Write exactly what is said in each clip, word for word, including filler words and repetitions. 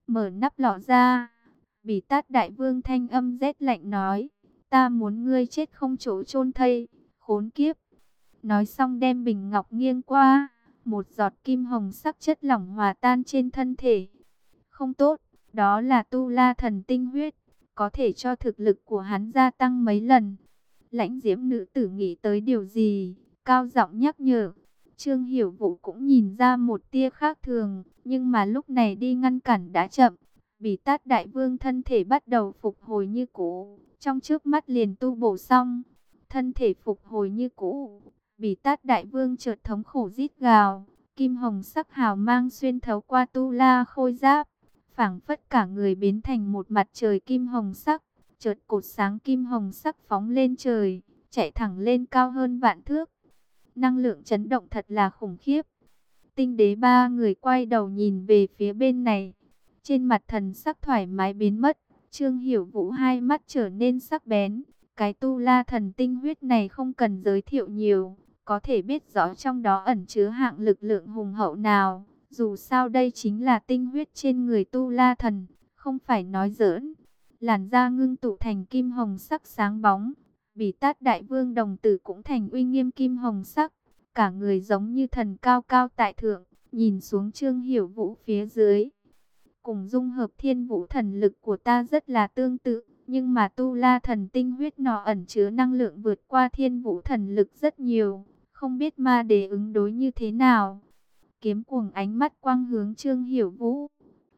mở nắp lọ ra. Bỉ Tát Đại Vương thanh âm rét lạnh nói, ta muốn ngươi chết không chỗ chôn thây, khốn kiếp. Nói xong đem bình ngọc nghiêng qua, một giọt kim hồng sắc chất lỏng hòa tan trên thân thể. Không tốt, đó là tu la thần tinh huyết, có thể cho thực lực của hắn gia tăng mấy lần. Lãnh Diễm nữ tử nghĩ tới điều gì, cao giọng nhắc nhở. Trương Hiểu Vũ cũng nhìn ra một tia khác thường, nhưng mà lúc này đi ngăn cản đã chậm. Bỉ Tát Đại Vương thân thể bắt đầu phục hồi như cũ, trong chớp mắt liền tu bổ xong. Thân thể phục hồi như cũ, Bỉ Tát Đại Vương chợt thống khổ rít gào, kim hồng sắc hào mang xuyên thấu qua tu la khôi giáp, phảng phất cả người biến thành một mặt trời kim hồng sắc. Chợt cột sáng kim hồng sắc phóng lên trời, chạy thẳng lên cao hơn vạn thước. Năng lượng chấn động thật là khủng khiếp. Tinh đế ba người quay đầu nhìn về phía bên này. Trên mặt thần sắc thoải mái biến mất. Trương Hiểu Vũ hai mắt trở nên sắc bén. Cái tu la thần tinh huyết này không cần giới thiệu nhiều, có thể biết rõ trong đó ẩn chứa hạng lực lượng hùng hậu nào. Dù sao đây chính là tinh huyết trên người tu la thần, không phải nói giỡn. Làn da ngưng tụ thành kim hồng sắc sáng bóng. Bỉ Tát Đại Vương đồng tử cũng thành uy nghiêm kim hồng sắc. Cả người giống như thần cao cao tại thượng, nhìn xuống Trương Hiểu Vũ phía dưới. Cùng dung hợp thiên vũ thần lực của ta rất là tương tự, nhưng mà tu la thần tinh huyết nọ ẩn chứa năng lượng vượt qua thiên vũ thần lực rất nhiều. Không biết ma đế ứng đối như thế nào. Kiếm cuồng ánh mắt quang hướng Trương Hiểu Vũ.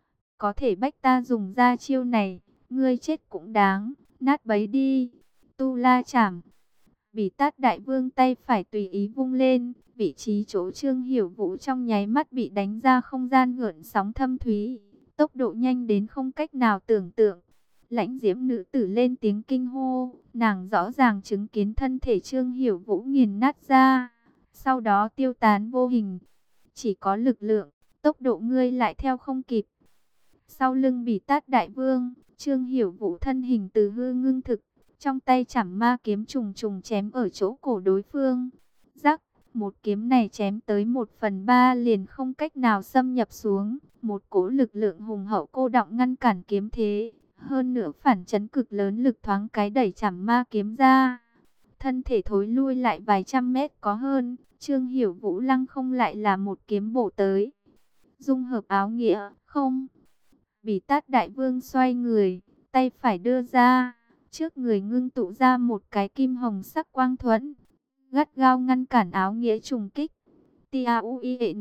Có thể bách ta dùng ra chiêu này, ngươi chết cũng đáng, nát bấy đi. Tu la chảm. Bỉ Tát Đại Vương tay phải tùy ý vung lên, vị trí chỗ Trương Hiểu Vũ trong nháy mắt bị đánh ra không gian gợn sóng thâm thúy, tốc độ nhanh đến không cách nào tưởng tượng. Lãnh Diễm nữ tử lên tiếng kinh hô, nàng rõ ràng chứng kiến thân thể Trương Hiểu Vũ nghiền nát ra, sau đó tiêu tán vô hình. Chỉ có lực lượng, tốc độ ngươi lại theo không kịp. Sau lưng Bỉ Tát Đại Vương, Trương Hiểu Vũ thân hình từ hư ngưng thực, trong tay chảm ma kiếm trùng trùng chém ở chỗ cổ đối phương. Rắc, một kiếm này chém tới một phần ba liền không cách nào xâm nhập xuống. Một cỗ lực lượng hùng hậu cô đọng ngăn cản kiếm thế. Hơn nữa phản chấn cực lớn lực thoáng cái đẩy chảm ma kiếm ra. Thân thể thối lui lại vài trăm mét có hơn. Trương Hiểu Vũ lăng không lại là một kiếm bổ tới. Dung hợp áo nghĩa, không. Bỉ Tát Đại Vương xoay người, tay phải đưa ra. Trước người ngưng tụ ra một cái kim hồng sắc quang thuẫn, gắt gao ngăn cản áo nghĩa trùng kích. T A U I E N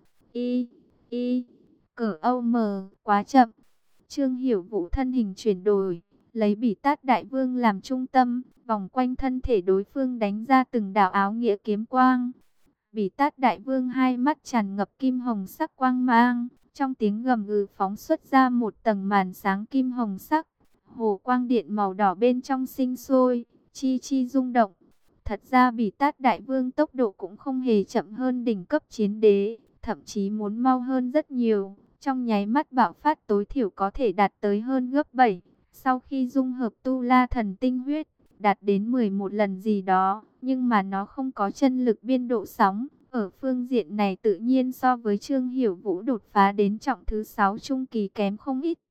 I I Cỡ Âu M quá chậm. Trương Hiểu Vũ thân hình chuyển đổi, lấy Bỉ Tát Đại Vương làm trung tâm, vòng quanh thân thể đối phương đánh ra từng đạo áo nghĩa kiếm quang. Bỉ Tát Đại Vương hai mắt tràn ngập kim hồng sắc quang mang, trong tiếng gầm gừ phóng xuất ra một tầng màn sáng kim hồng sắc. Hồ quang điện màu đỏ bên trong sinh sôi, chi chi rung động. Thật ra Bỉ Tát Đại Vương tốc độ cũng không hề chậm hơn đỉnh cấp chiến đế, thậm chí muốn mau hơn rất nhiều. Trong nháy mắt bạo phát tối thiểu có thể đạt tới hơn gấp bảy. Sau khi dung hợp tu la thần tinh huyết, đạt đến mười một lần gì đó. Nhưng mà nó không có chân lực biên độ sóng. Ở phương diện này tự nhiên so với Trương Hiểu Vũ đột phá đến trọng thứ sáu trung kỳ kém không ít.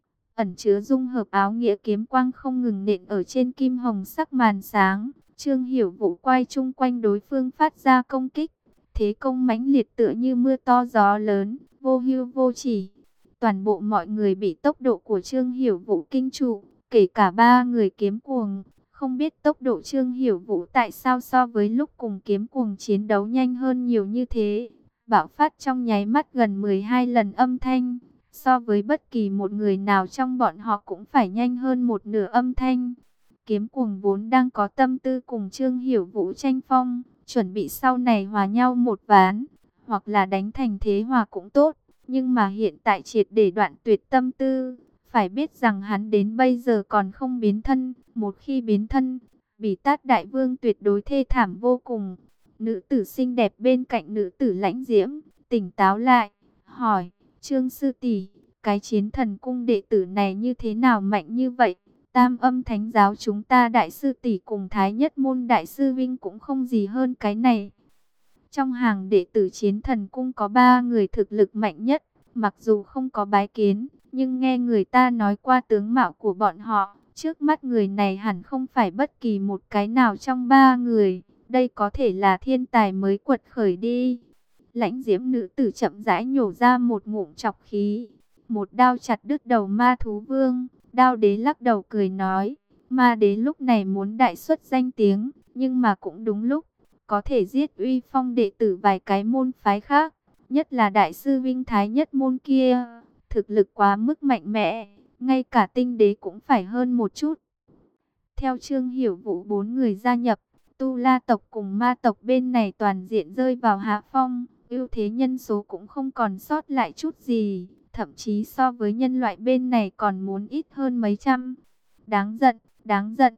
Ẩn chứa dung hợp áo nghĩa kiếm quang không ngừng nện ở trên kim hồng sắc màn sáng. Trương Hiểu Vũ quay chung quanh đối phương phát ra công kích. Thế công mãnh liệt tựa như mưa to gió lớn, vô hưu vô chỉ. Toàn bộ mọi người bị tốc độ của Trương Hiểu Vũ kinh trụ, kể cả ba người kiếm cuồng. Không biết tốc độ Trương Hiểu Vũ tại sao so với lúc cùng kiếm cuồng chiến đấu nhanh hơn nhiều như thế. Bạo phát trong nháy mắt gần mười hai lần âm thanh. So với bất kỳ một người nào trong bọn họ cũng phải nhanh hơn một nửa âm thanh. Kiếm cuồng vốn đang có tâm tư cùng Trương Hiểu Vũ tranh phong, chuẩn bị sau này hòa nhau một ván, hoặc là đánh thành thế hòa cũng tốt. Nhưng mà hiện tại triệt để đoạn tuyệt tâm tư, phải biết rằng hắn đến bây giờ còn không biến thân. Một khi biến thân, Bỉ Tát Đại Vương tuyệt đối thê thảm vô cùng. Nữ tử xinh đẹp bên cạnh nữ tử Lãnh Diễm, tỉnh táo lại, hỏi, Trương sư tỷ, cái chiến thần cung đệ tử này như thế nào mạnh như vậy? Tam âm thánh giáo chúng ta đại sư tỷ cùng thái nhất môn đại sư vinh cũng không gì hơn cái này. Trong hàng đệ tử chiến thần cung có ba người thực lực mạnh nhất, mặc dù không có bái kiến, nhưng nghe người ta nói qua tướng mạo của bọn họ, trước mắt người này hẳn không phải bất kỳ một cái nào trong ba người. Đây có thể là thiên tài mới quật khởi đi. Lãnh diễm nữ tử chậm rãi nhổ ra một ngụm trọc khí. Một đao chặt đứt đầu ma thú vương. Đao đế lắc đầu cười nói. Ma đế lúc này muốn đại xuất danh tiếng. Nhưng mà cũng đúng lúc. Có thể giết uy phong đệ tử vài cái môn phái khác. Nhất là đại sư Vinh Thái Nhất môn kia. Thực lực quá mức mạnh mẽ. Ngay cả tinh đế cũng phải hơn một chút. Theo Trương Hiểu Vũ, bốn người gia nhập, Tu La tộc cùng Ma tộc bên này toàn diện rơi vào hạ phong, ưu thế nhân số cũng không còn sót lại chút gì, thậm chí so với nhân loại bên này còn muốn ít hơn mấy trăm. Đáng giận, đáng giận.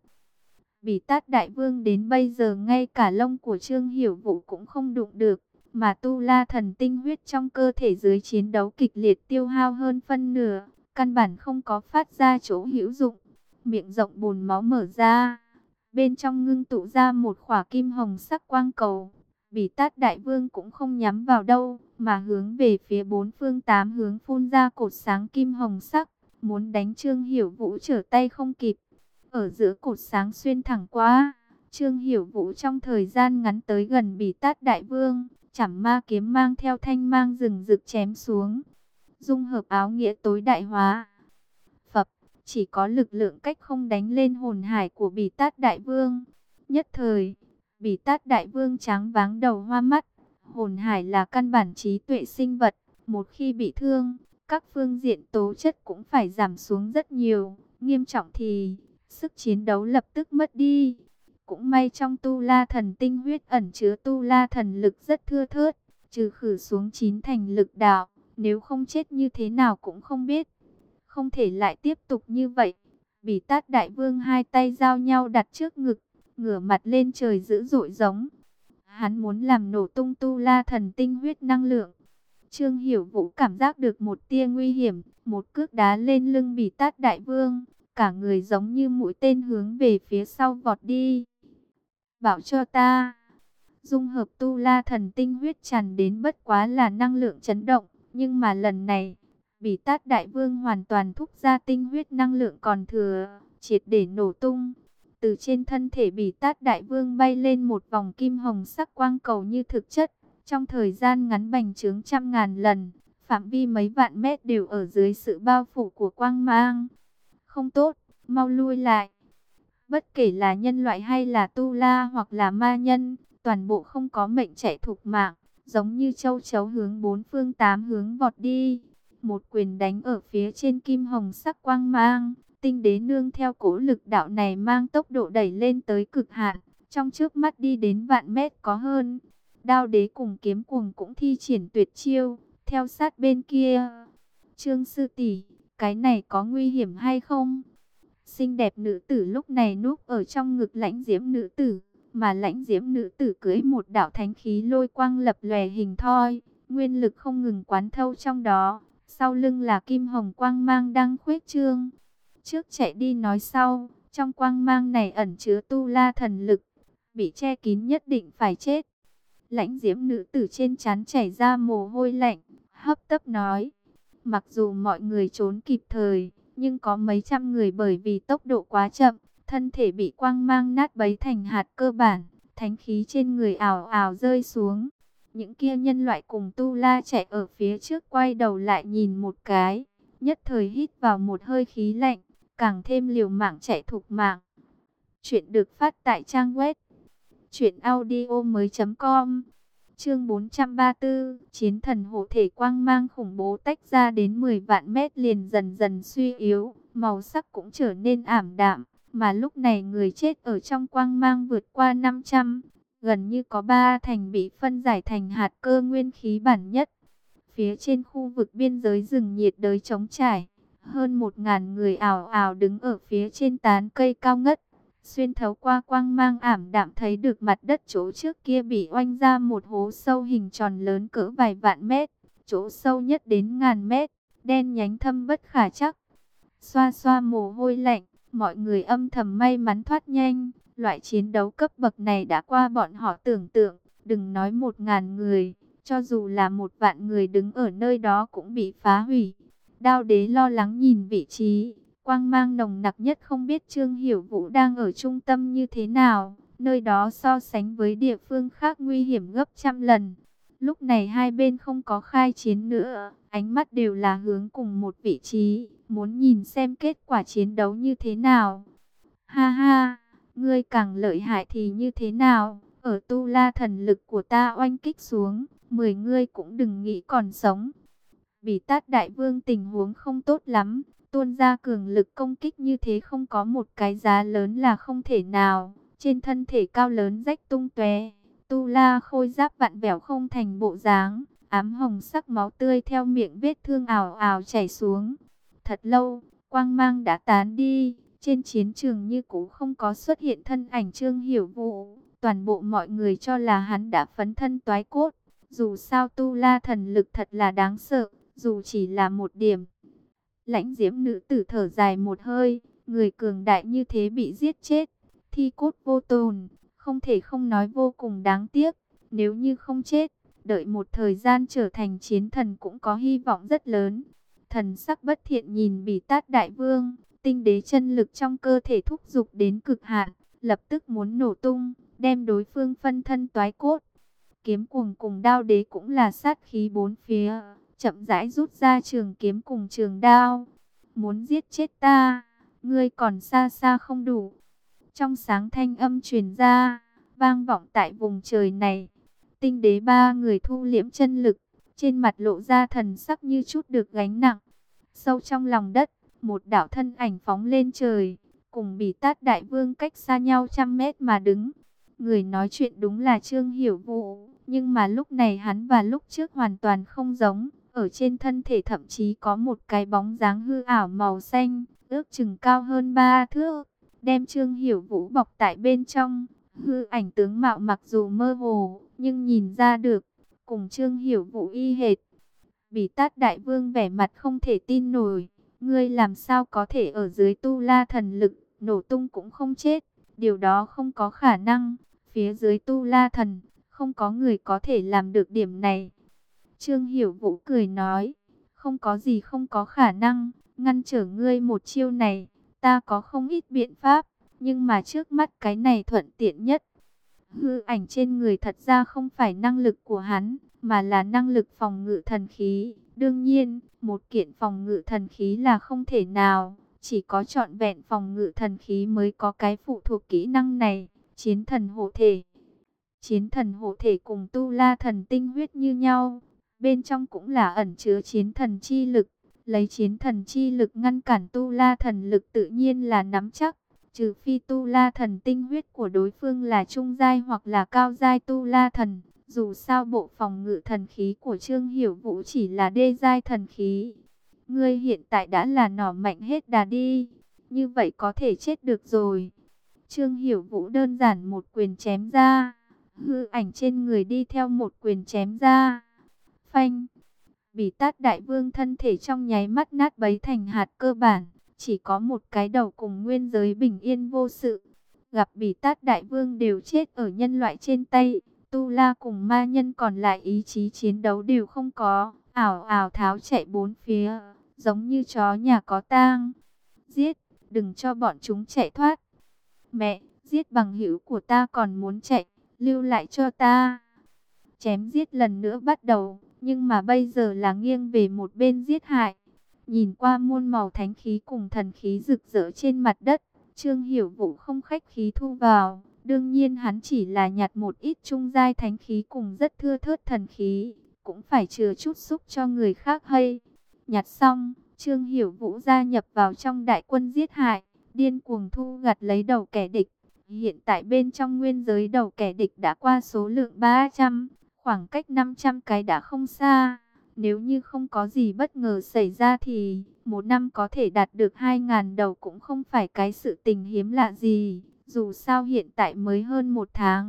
Bỉ Tát Đại Vương đến bây giờ ngay cả lông của Trương Hiểu Vũ cũng không đụng được, mà Tu La thần tinh huyết trong cơ thể dưới chiến đấu kịch liệt tiêu hao hơn phân nửa, căn bản không có phát ra chỗ hữu dụng. Miệng rộng bùn máu mở ra, bên trong ngưng tụ ra một khỏa kim hồng sắc quang cầu. Bỉ Tát Đại Vương cũng không nhắm vào đâu, mà hướng về phía bốn phương tám hướng phun ra cột sáng kim hồng sắc, muốn đánh Trương Hiểu Vũ trở tay không kịp. Ở giữa cột sáng xuyên thẳng qua, Trương Hiểu Vũ trong thời gian ngắn tới gần Bỉ Tát Đại Vương, chảm ma kiếm mang theo thanh mang rừng rực chém xuống. Dung hợp áo nghĩa tối đại hóa. Phập, chỉ có lực lượng cách không đánh lên hồn hải của Bỉ Tát Đại Vương. Nhất thời, Bỉ Tát Đại Vương tráng váng đầu hoa mắt. Hồn hải là căn bản trí tuệ sinh vật, một khi bị thương, các phương diện tố chất cũng phải giảm xuống rất nhiều. Nghiêm trọng thì sức chiến đấu lập tức mất đi. Cũng may trong Tu La thần tinh huyết ẩn chứa Tu La thần lực rất thưa thớt, trừ khử xuống chín thành lực đạo, nếu không chết như thế nào cũng không biết. Không thể lại tiếp tục như vậy. Bỉ Tát Đại Vương hai tay giao nhau đặt trước ngực, ngửa mặt lên trời dữ dội giống. Hắn muốn làm nổ tung Tu La thần tinh huyết năng lượng. Trương Hiểu Vũ cảm giác được một tia nguy hiểm, một cước đá lên lưng Bỉ Tát Đại Vương, cả người giống như mũi tên hướng về phía sau vọt đi. Bảo cho ta, dung hợp Tu La thần tinh huyết tràn đến bất quá là năng lượng chấn động, nhưng mà lần này, Bỉ Tát Đại Vương hoàn toàn thúc ra tinh huyết năng lượng còn thừa, triệt để nổ tung. Từ trên thân thể Bỉ Tát Đại Vương bay lên một vòng kim hồng sắc quang cầu như thực chất, trong thời gian ngắn bành trướng trăm ngàn lần, phạm vi mấy vạn mét đều ở dưới sự bao phủ của quang mang. Không tốt, mau lui lại. Bất kể là nhân loại hay là tu la hoặc là ma nhân, toàn bộ không có mệnh chạy thục mạng, giống như châu chấu hướng bốn phương tám hướng vọt đi. Một quyền đánh ở phía trên kim hồng sắc quang mang, tinh đế nương theo cỗ lực đạo này mang tốc độ đẩy lên tới cực hạn, trong trước mắt đi đến vạn mét có hơn. Đao đế cùng kiếm cuồng cũng thi triển tuyệt chiêu, theo sát bên kia. Trương sư tỷ, cái này có nguy hiểm hay không? Xinh đẹp nữ tử lúc này núp ở trong ngực lãnh diễm nữ tử, mà lãnh diễm nữ tử cưỡi một đạo thánh khí lôi quang lập lòe hình thoi, nguyên lực không ngừng quán thâu trong đó. Sau lưng là kim hồng quang mang đang khuếch trương. Trước chạy đi nói sau, trong quang mang này ẩn chứa Tu La thần lực, bị che kín nhất định phải chết. Lãnh diễm nữ tử trên trán chảy ra mồ hôi lạnh, hấp tấp nói. Mặc dù mọi người trốn kịp thời, nhưng có mấy trăm người bởi vì tốc độ quá chậm, thân thể bị quang mang nát bấy thành hạt cơ bản, thánh khí trên người ào ào rơi xuống. Những kia nhân loại cùng Tu La chạy ở phía trước quay đầu lại nhìn một cái, nhất thời hít vào một hơi khí lạnh, càng thêm liều mạng chạy thục mạng. Chuyện được phát tại trang web truyện audio mới chấm com. Chương bốn trăm ba mươi tư, chiến thần hộ thể quang mang khủng bố tách ra đến mười vạn mét liền dần dần suy yếu, màu sắc cũng trở nên ảm đạm, mà lúc này người chết ở trong quang mang vượt qua năm trăm, gần như có ba thành bị phân giải thành hạt cơ nguyên khí bản nhất. Phía trên khu vực biên giới rừng nhiệt đới trống trải, hơn một ngàn người ảo ảo đứng ở phía trên tán cây cao ngất. Xuyên thấu qua quang mang ảm đạm thấy được mặt đất chỗ trước kia bị oanh ra một hố sâu hình tròn lớn cỡ vài vạn mét, chỗ sâu nhất đến ngàn mét, đen nhánh thâm bất khả trắc. Xoa xoa mồ hôi lạnh, mọi người âm thầm may mắn thoát nhanh, loại chiến đấu cấp bậc này đã qua bọn họ tưởng tượng, đừng nói một ngàn người, cho dù là một vạn người đứng ở nơi đó cũng bị phá hủy. Đao đế lo lắng nhìn vị trí, quang mang nồng nặc nhất, không biết Trương Hiểu Vũ đang ở trung tâm như thế nào. Nơi đó so sánh với địa phương khác nguy hiểm gấp trăm lần. Lúc này hai bên không có khai chiến nữa, ánh mắt đều là hướng cùng một vị trí, muốn nhìn xem kết quả chiến đấu như thế nào. Ha ha, ngươi càng lợi hại thì như thế nào? Ở Tu La thần lực của ta oanh kích xuống, mười ngươi cũng đừng nghĩ còn sống. Bỉ Tát Đại Vương tình huống không tốt lắm, tuôn ra cường lực công kích như thế không có một cái giá lớn là không thể nào. Trên thân thể cao lớn rách tung tóe, Tu La khôi giáp vặn vẹo không thành bộ dáng, ám hồng sắc máu tươi theo miệng vết thương ào ào chảy xuống. Thật lâu, quang mang đã tán đi, trên chiến trường như cũ không có xuất hiện thân ảnh Trương Hiểu Vũ. Toàn bộ mọi người cho là hắn đã phấn thân toái cốt. Dù sao Tu La thần lực thật là đáng sợ, dù chỉ là một điểm. Lãnh diễm nữ tử thở dài một hơi, người cường đại như thế bị giết chết, thi cốt vô tồn, không thể không nói vô cùng đáng tiếc. Nếu như không chết, đợi một thời gian trở thành chiến thần cũng có hy vọng rất lớn. Thần sắc bất thiện nhìn Bỉ Tát Đại Vương, tinh đế chân lực trong cơ thể thúc giục đến cực hạn, lập tức muốn nổ tung, đem đối phương phân thân toái cốt. Kiếm cuồng cùng đao đế cũng là sát khí bốn phía, chậm rãi rút ra trường kiếm cùng trường đao. Muốn giết chết ta, ngươi còn xa xa không đủ. Trong sáng thanh âm truyền ra, vang vọng tại vùng trời này. Tinh đế ba người thu liễm chân lực, trên mặt lộ ra thần sắc như chút được gánh nặng. Sâu trong lòng đất, một đạo thân ảnh phóng lên trời, cùng Bỉ Tát Đại Vương cách xa nhau trăm mét mà đứng. Người nói chuyện đúng là Trương Hiểu Vũ, nhưng mà lúc này hắn và lúc trước hoàn toàn không giống. Ở trên thân thể thậm chí có một cái bóng dáng hư ảo màu xanh, ước chừng cao hơn ba thước, đem Trương Hiểu Vũ bọc tại bên trong. Hư ảnh tướng mạo mặc dù mơ hồ, nhưng nhìn ra được, cùng Trương Hiểu Vũ y hệt. Bỉ Tát Đại Vương vẻ mặt không thể tin nổi, ngươi làm sao có thể ở dưới Tu La thần lực, nổ tung cũng không chết, điều đó không có khả năng, phía dưới Tu La thần, không có người có thể làm được điểm này. Trương Hiểu Vũ cười nói, không có gì không có khả năng, ngăn trở ngươi một chiêu này, ta có không ít biện pháp, nhưng mà trước mắt cái này thuận tiện nhất. Hư ảnh trên người thật ra không phải năng lực của hắn, mà là năng lực phòng ngự thần khí. Đương nhiên, một kiện phòng ngự thần khí là không thể nào, chỉ có trọn vẹn phòng ngự thần khí mới có cái phụ thuộc kỹ năng này, chiến thần hộ thể. Chiến thần hộ thể cùng Tu La thần tinh huyết như nhau, bên trong cũng là ẩn chứa chiến thần chi lực. Lấy chiến thần chi lực ngăn cản Tu La thần lực tự nhiên là nắm chắc. Trừ phi Tu La thần tinh huyết của đối phương là trung giai hoặc là cao giai Tu La thần. Dù sao bộ phòng ngự thần khí của Trương Hiểu Vũ chỉ là đê giai thần khí. Ngươi hiện tại đã là nỏ mạnh hết đà đi, như vậy có thể chết được rồi. Trương Hiểu Vũ đơn giản một quyền chém ra, hư ảnh trên người đi theo một quyền chém ra. Phanh! Bỉ Tát Đại Vương thân thể trong nháy mắt nát bấy thành hạt cơ bản, chỉ có một cái đầu cùng nguyên giới bình yên vô sự. Gặp Bỉ Tát Đại Vương đều chết ở nhân loại trên tay, Tu La cùng ma nhân còn lại ý chí chiến đấu đều không có, ảo ảo tháo chạy bốn phía, giống như chó nhà có tang. Giết, đừng cho bọn chúng chạy thoát. Mẹ, giết bằng hữu của ta còn muốn chạy, lưu lại cho ta. Chém giết lần nữa bắt đầu, nhưng mà bây giờ là nghiêng về một bên giết hại. Nhìn qua muôn màu thánh khí cùng thần khí rực rỡ trên mặt đất, Trương Hiểu Vũ không khách khí thu vào. Đương nhiên hắn chỉ là nhặt một ít trung giai thánh khí cùng rất thưa thớt thần khí, cũng phải chừa chút xúc cho người khác hay. Nhặt xong, Trương Hiểu Vũ gia nhập vào trong đại quân giết hại, điên cuồng thu gặt lấy đầu kẻ địch. Hiện tại bên trong nguyên giới đầu kẻ địch đã qua số lượng ba trăm, khoảng cách năm trăm cái đã không xa. Nếu như không có gì bất ngờ xảy ra thì một năm có thể đạt được hai nghìn đầu cũng không phải cái sự tình hiếm lạ gì. Dù sao hiện tại mới hơn một tháng.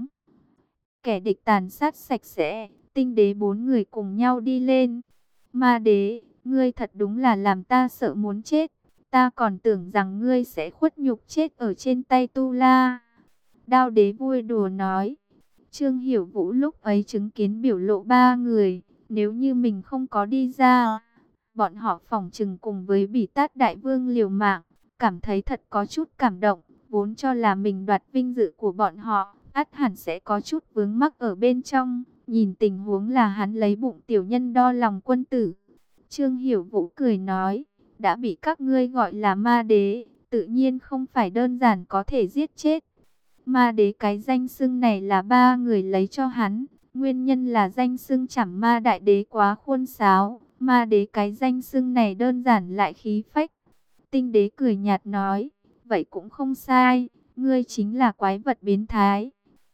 Kẻ địch tàn sát sạch sẽ, tinh đế bốn người cùng nhau đi lên. Ma đế, ngươi thật đúng là làm ta sợ muốn chết. Ta còn tưởng rằng ngươi sẽ khuất nhục chết ở trên tay Tu La. Đao đế vui đùa nói. Trương Hiểu Vũ lúc ấy chứng kiến biểu lộ ba người. Nếu như mình không có đi ra, bọn họ phỏng chừng cùng với Bỉ Tát Đại Vương liều mạng, cảm thấy thật có chút cảm động, vốn cho là mình đoạt vinh dự của bọn họ, ắt hẳn sẽ có chút vướng mắc ở bên trong, nhìn tình huống là hắn lấy bụng tiểu nhân đo lòng quân tử. Trương Hiểu Vũ cười nói, đã bị các ngươi gọi là ma đế, tự nhiên không phải đơn giản có thể giết chết. Ma đế cái danh xưng này là ba người lấy cho hắn, nguyên nhân là danh xưng Trảm Ma Đại Đế quá khuôn sáo, ma đế cái danh xưng này đơn giản lại khí phách. Tinh đế cười nhạt nói, vậy cũng không sai, ngươi chính là quái vật biến thái.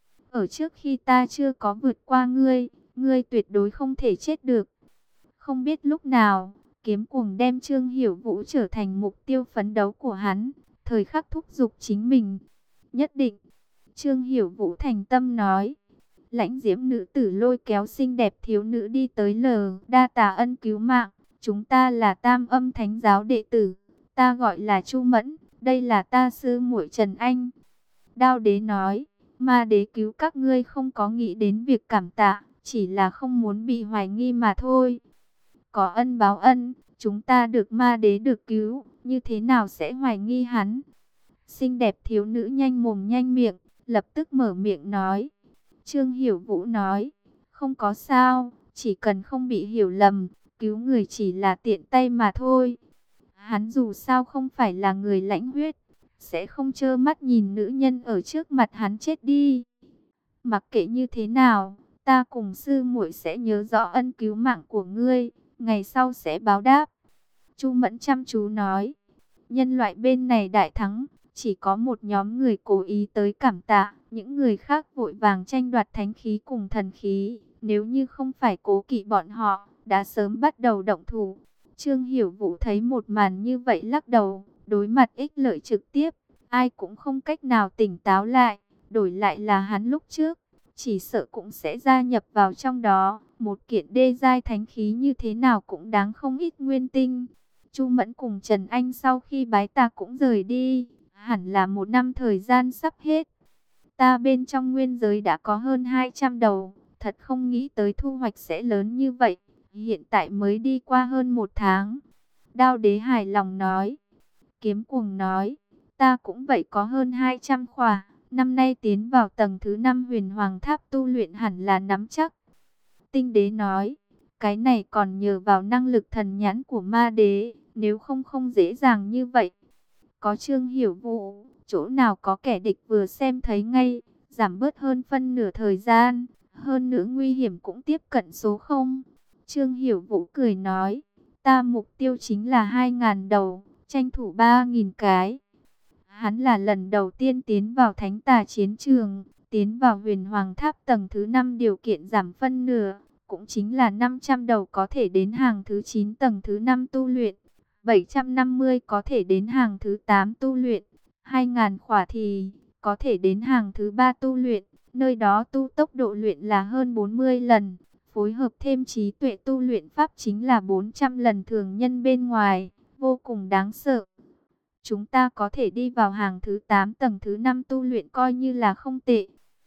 Ở trước khi ta chưa có vượt qua ngươi, ngươi tuyệt đối không thể chết được. Không biết lúc nào, kiếm cuồng đem Trương Hiểu Vũ trở thành mục tiêu phấn đấu của hắn, thời khắc thúc giục chính mình. Nhất định, Trương Hiểu Vũ thành tâm nói. Lãnh diễm nữ tử lôi kéo xinh đẹp thiếu nữ đi tới lờ, đa tà ân cứu mạng, chúng ta là Tam Âm Thánh giáo đệ tử, ta gọi là Chu Mẫn, đây là ta sư muội Trần Anh. Đao đế nói, ma đế cứu các ngươi không có nghĩ đến việc cảm tạ, chỉ là không muốn bị hoài nghi mà thôi. Có ân báo ân, chúng ta được ma đế được cứu, như thế nào sẽ hoài nghi hắn? Xinh đẹp thiếu nữ nhanh mồm nhanh miệng, lập tức mở miệng nói. Trương Hiểu Vũ nói, không có sao, chỉ cần không bị hiểu lầm, cứu người chỉ là tiện tay mà thôi. Hắn dù sao không phải là người lãnh huyết, sẽ không trơ mắt nhìn nữ nhân ở trước mặt hắn chết đi. Mặc kệ như thế nào, ta cùng sư muội sẽ nhớ rõ ân cứu mạng của ngươi, ngày sau sẽ báo đáp. Chu Mẫn chăm chú nói, nhân loại bên này đại thắng, chỉ có một nhóm người cố ý tới cảm tạ, những người khác vội vàng tranh đoạt thánh khí cùng thần khí, nếu như không phải cố kỵ bọn họ, đã sớm bắt đầu động thủ. Trương Hiểu Vũ thấy một màn như vậy lắc đầu, đối mặt ích lợi trực tiếp, ai cũng không cách nào tỉnh táo lại, đổi lại là hắn lúc trước, chỉ sợ cũng sẽ gia nhập vào trong đó, một kiện đê giai thánh khí như thế nào cũng đáng không ít nguyên tinh. Chu Mẫn cùng Trần Anh sau khi bái ta cũng rời đi, hẳn là một năm thời gian sắp hết. Ta bên trong nguyên giới đã có hơn hai trăm đầu, thật không nghĩ tới thu hoạch sẽ lớn như vậy, hiện tại mới đi qua hơn một tháng. Đao đế hài lòng nói, kiếm cuồng nói, ta cũng vậy có hơn hai trăm khỏa, năm nay tiến vào tầng thứ năm huyền hoàng tháp tu luyện hẳn là nắm chắc. Tinh đế nói, cái này còn nhờ vào năng lực thần nhãn của ma đế, nếu không không dễ dàng như vậy. Có Trương Hiểu Vũ, chỗ nào có kẻ địch vừa xem thấy ngay, giảm bớt hơn phân nửa thời gian, hơn nữa nguy hiểm cũng tiếp cận số không. Trương Hiểu Vũ cười nói, ta mục tiêu chính là hai ngàn đầu, tranh thủ ba nghìn cái. Hắn là lần đầu tiên tiến vào thánh tà chiến trường, tiến vào huyền hoàng tháp tầng thứ năm điều kiện giảm phân nửa, cũng chính là năm trăm đầu có thể đến hàng thứ chín tầng thứ năm tu luyện, bảy trăm năm mươi có thể đến hàng thứ tám tu luyện, hai nghìn khỏa thì có thể đến hàng thứ ba tu luyện, nơi đó tu tốc độ luyện là hơn bốn mươi lần, phối hợp thêm trí tuệ tu luyện pháp chính là bốn trăm lần thường nhân bên ngoài, vô cùng đáng sợ. Chúng ta có thể đi vào hàng thứ tám tầng thứ năm tu luyện coi như là không tệ.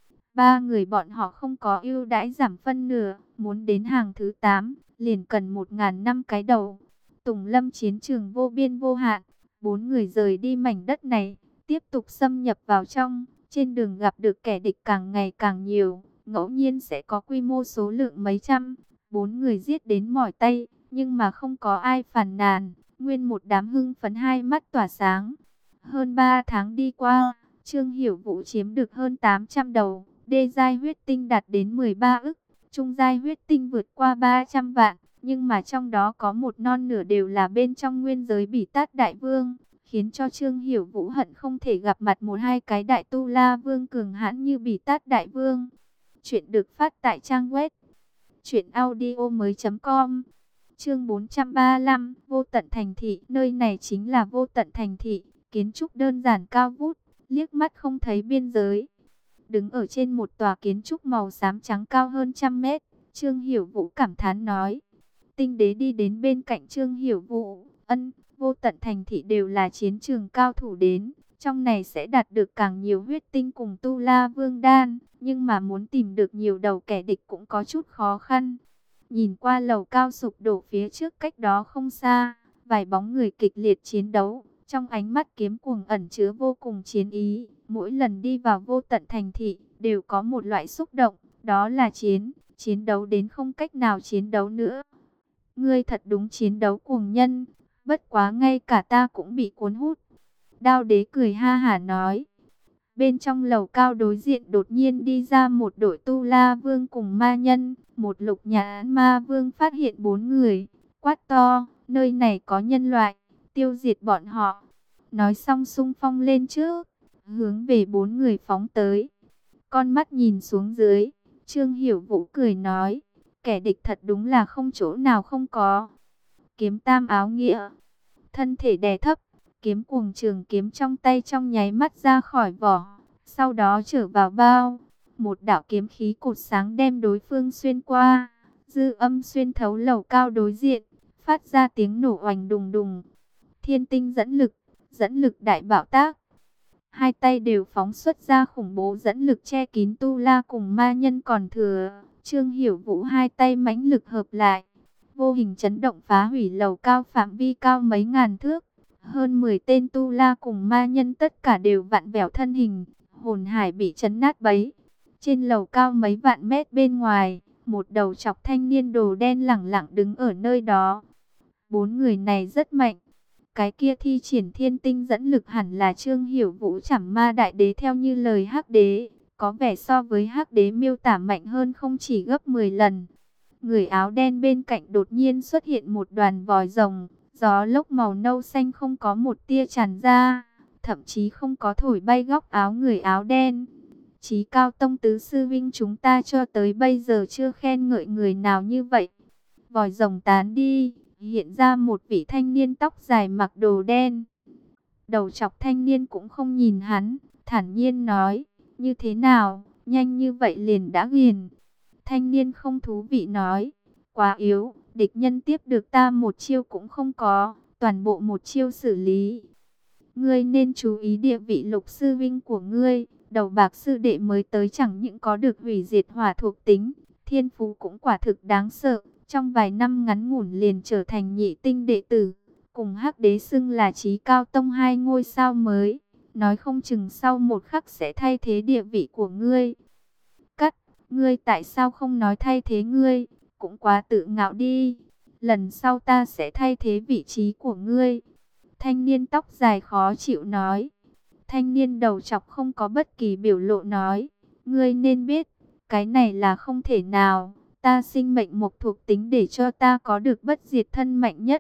Ba người bọn họ không có ưu đãi giảm phân nửa, muốn đến hàng thứ tám, liền cần một ngàn năm cái đầu. Tùng Lâm chiến trường vô biên vô hạn, bốn người rời đi mảnh đất này, tiếp tục xâm nhập vào trong, trên đường gặp được kẻ địch càng ngày càng nhiều, ngẫu nhiên sẽ có quy mô số lượng mấy trăm, bốn người giết đến mỏi tay, nhưng mà không có ai phàn nàn, nguyên một đám hưng phấn hai mắt tỏa sáng. Hơn ba tháng đi qua, Trương Hiểu Vũ chiếm được hơn tám trăm đầu, đê giai huyết tinh đạt đến mười ba ức, trung giai huyết tinh vượt qua ba trăm vạn. Nhưng mà trong đó có một non nửa đều là bên trong nguyên giới Bỉ Tát Đại Vương, khiến cho Trương Hiểu Vũ hận không thể gặp mặt một hai cái đại tu la vương cường hãn như Bỉ Tát Đại Vương. Chuyện được phát tại trang web truyện audio mới chấm com. Chương bốn trăm ba mươi lăm, Vô Tận Thành Thị. Nơi này chính là Vô Tận Thành Thị, kiến trúc đơn giản cao vút, liếc mắt không thấy biên giới. Đứng ở trên một tòa kiến trúc màu xám trắng cao hơn trăm mét, Trương Hiểu Vũ cảm thán nói. Tinh đế đi đến bên cạnh Trương Hiểu Vũ, ân, Vô Tận Thành Thị đều là chiến trường cao thủ đến, trong này sẽ đạt được càng nhiều huyết tinh cùng tu la vương đan, nhưng mà muốn tìm được nhiều đầu kẻ địch cũng có chút khó khăn. Nhìn qua lầu cao sụp đổ phía trước cách đó không xa, vài bóng người kịch liệt chiến đấu, trong ánh mắt kiếm cuồng ẩn chứa vô cùng chiến ý. Mỗi lần đi vào vô tận thành thị, đều có một loại xúc động, đó là chiến, chiến đấu đến không cách nào chiến đấu nữa. Ngươi thật đúng chiến đấu cuồng nhân, bất quá ngay cả ta cũng bị cuốn hút. Đao đế cười ha hả nói. Bên trong lầu cao đối diện đột nhiên đi ra một đội tu la vương cùng ma nhân. Một lục nhãn ma vương phát hiện bốn người, quát to, nơi này có nhân loại, tiêu diệt bọn họ. Nói xong xung phong lên trước, hướng về bốn người phóng tới. Con mắt nhìn xuống dưới, Trương Hiểu Vũ cười nói, kẻ địch thật đúng là không chỗ nào không có. Kiếm tam áo nghĩa, thân thể đè thấp, kiếm cuồng trường kiếm trong tay trong nháy mắt ra khỏi vỏ, sau đó trở vào bao. Một đạo kiếm khí cột sáng đem đối phương xuyên qua, dư âm xuyên thấu lầu cao đối diện, phát ra tiếng nổ oành đùng đùng. Thiên tinh dẫn lực, dẫn lực đại bạo tác. Hai tay đều phóng xuất ra khủng bố dẫn lực che kín tu la cùng ma nhân còn thừa. Trương Hiểu Vũ hai tay mãnh lực hợp lại, vô hình chấn động phá hủy lầu cao phạm vi cao mấy ngàn thước. Hơn mười tên tu la cùng ma nhân tất cả đều vặn vẹo thân hình, hồn hải bị chấn nát bấy. Trên lầu cao mấy vạn mét bên ngoài, một đầu chọc thanh niên đồ đen lẳng lặng đứng ở nơi đó. Bốn người này rất mạnh. Cái kia thi triển thiên tinh dẫn lực hẳn là Trương Hiểu Vũ Trảm Ma Đại Đế theo như lời Hắc Đế, có vẻ so với Hắc Đế miêu tả mạnh hơn không chỉ gấp mười lần. Người áo đen bên cạnh đột nhiên xuất hiện một đoàn vòi rồng, gió lốc màu nâu xanh không có một tia tràn ra, thậm chí không có thổi bay góc áo người áo đen. Chí Cao Tông tứ sư vinh chúng ta cho tới bây giờ chưa khen ngợi người nào như vậy. Vòi rồng tán đi, hiện ra một vị thanh niên tóc dài mặc đồ đen. Đầu chọc thanh niên cũng không nhìn hắn, thản nhiên nói, như thế nào, nhanh như vậy liền đã ghiền. Thanh niên không thú vị nói, quá yếu, địch nhân tiếp được ta một chiêu cũng không có, toàn bộ một chiêu xử lý. Ngươi nên chú ý địa vị lục sư vinh của ngươi, đầu bạc sư đệ mới tới chẳng những có được hủy diệt hỏa thuộc tính, thiên phú cũng quả thực đáng sợ. Trong vài năm ngắn ngủn liền trở thành nhị tinh đệ tử, cùng Hắc Đế xưng là Chí Cao Tông hai ngôi sao mới, nói không chừng sau một khắc sẽ thay thế địa vị của ngươi. Cắt, ngươi tại sao không nói thay thế ngươi, cũng quá tự ngạo đi, lần sau ta sẽ thay thế vị trí của ngươi. Thanh niên tóc dài khó chịu nói. Thanh niên đầu chọc không có bất kỳ biểu lộ nói, ngươi nên biết, cái này là không thể nào. Ta sinh mệnh mộc thuộc tính để cho ta có được bất diệt thân mạnh nhất.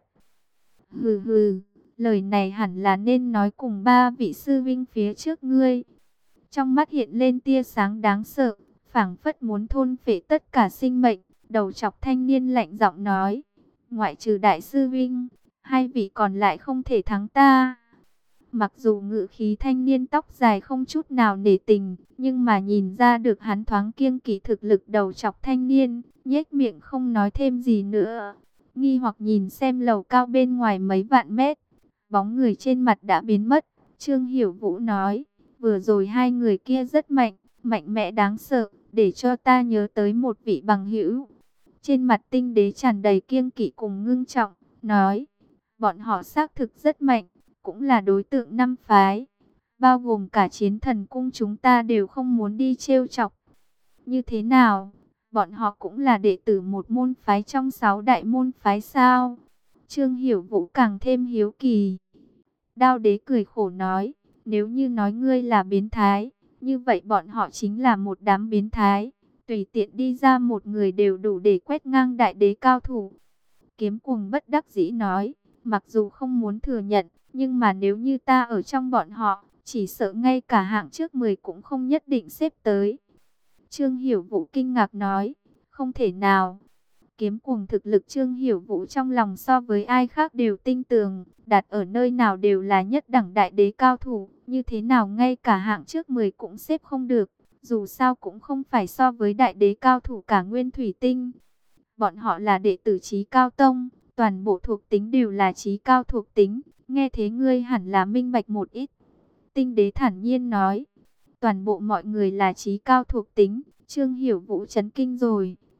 Hừ hừ, lời này hẳn là nên nói cùng ba vị sư vinh phía trước ngươi. Trong mắt hiện lên tia sáng đáng sợ, phảng phất muốn thôn phệ tất cả sinh mệnh. Đầu chọc thanh niên lạnh giọng nói, ngoại trừ đại sư vinh, hai vị còn lại không thể thắng ta. Mặc dù ngự khí thanh niên tóc dài không chút nào nể tình, nhưng mà nhìn ra được hắn thoáng kiêng kỵ thực lực đầu chọc thanh niên, nhếch miệng không nói thêm gì nữa. Nghi hoặc nhìn xem lầu cao bên ngoài mấy vạn mét, bóng người trên mặt đã biến mất. Trương Hiểu Vũ nói, vừa rồi hai người kia rất mạnh, mạnh mẽ đáng sợ, để cho ta nhớ tới một vị bằng hữu. Trên mặt tinh đế tràn đầy kiêng kỵ cùng ngưng trọng, nói, bọn họ xác thực rất mạnh, cũng là đối tượng năm phái, bao gồm cả chiến thần cung chúng ta đều không muốn đi trêu chọc. Như thế nào, bọn họ cũng là đệ tử một môn phái trong sáu đại môn phái sao? Trương Hiểu Vũ càng thêm hiếu kỳ. Đao đế cười khổ nói, nếu như nói ngươi là biến thái, như vậy bọn họ chính là một đám biến thái. Tùy tiện đi ra một người đều đủ để quét ngang đại đế cao thủ. Kiếm cuồng bất đắc dĩ nói, mặc dù không muốn thừa nhận, nhưng mà nếu như ta ở trong bọn họ, chỉ sợ ngay cả hạng trước mười cũng không nhất định xếp tới. Trương Hiểu Vũ kinh ngạc nói, không thể nào. Kiếm cuồng thực lực Trương Hiểu Vũ trong lòng so với ai khác đều tinh tường, đặt ở nơi nào đều là nhất đẳng đại đế cao thủ, như thế nào ngay cả hạng trước mười cũng xếp không được, dù sao cũng không phải so với đại đế cao thủ cả nguyên thủy tinh. Bọn họ là đệ tử Chí Cao Tông, toàn bộ thuộc tính đều là Chí Cao thuộc tính, nghe thế ngươi hẳn là minh bạch một ít. Tinh đế thản nhiên nói, toàn bộ mọi người là Chí Cao thuộc tính. Trương Hiểu Vũ chấn kinh rồi,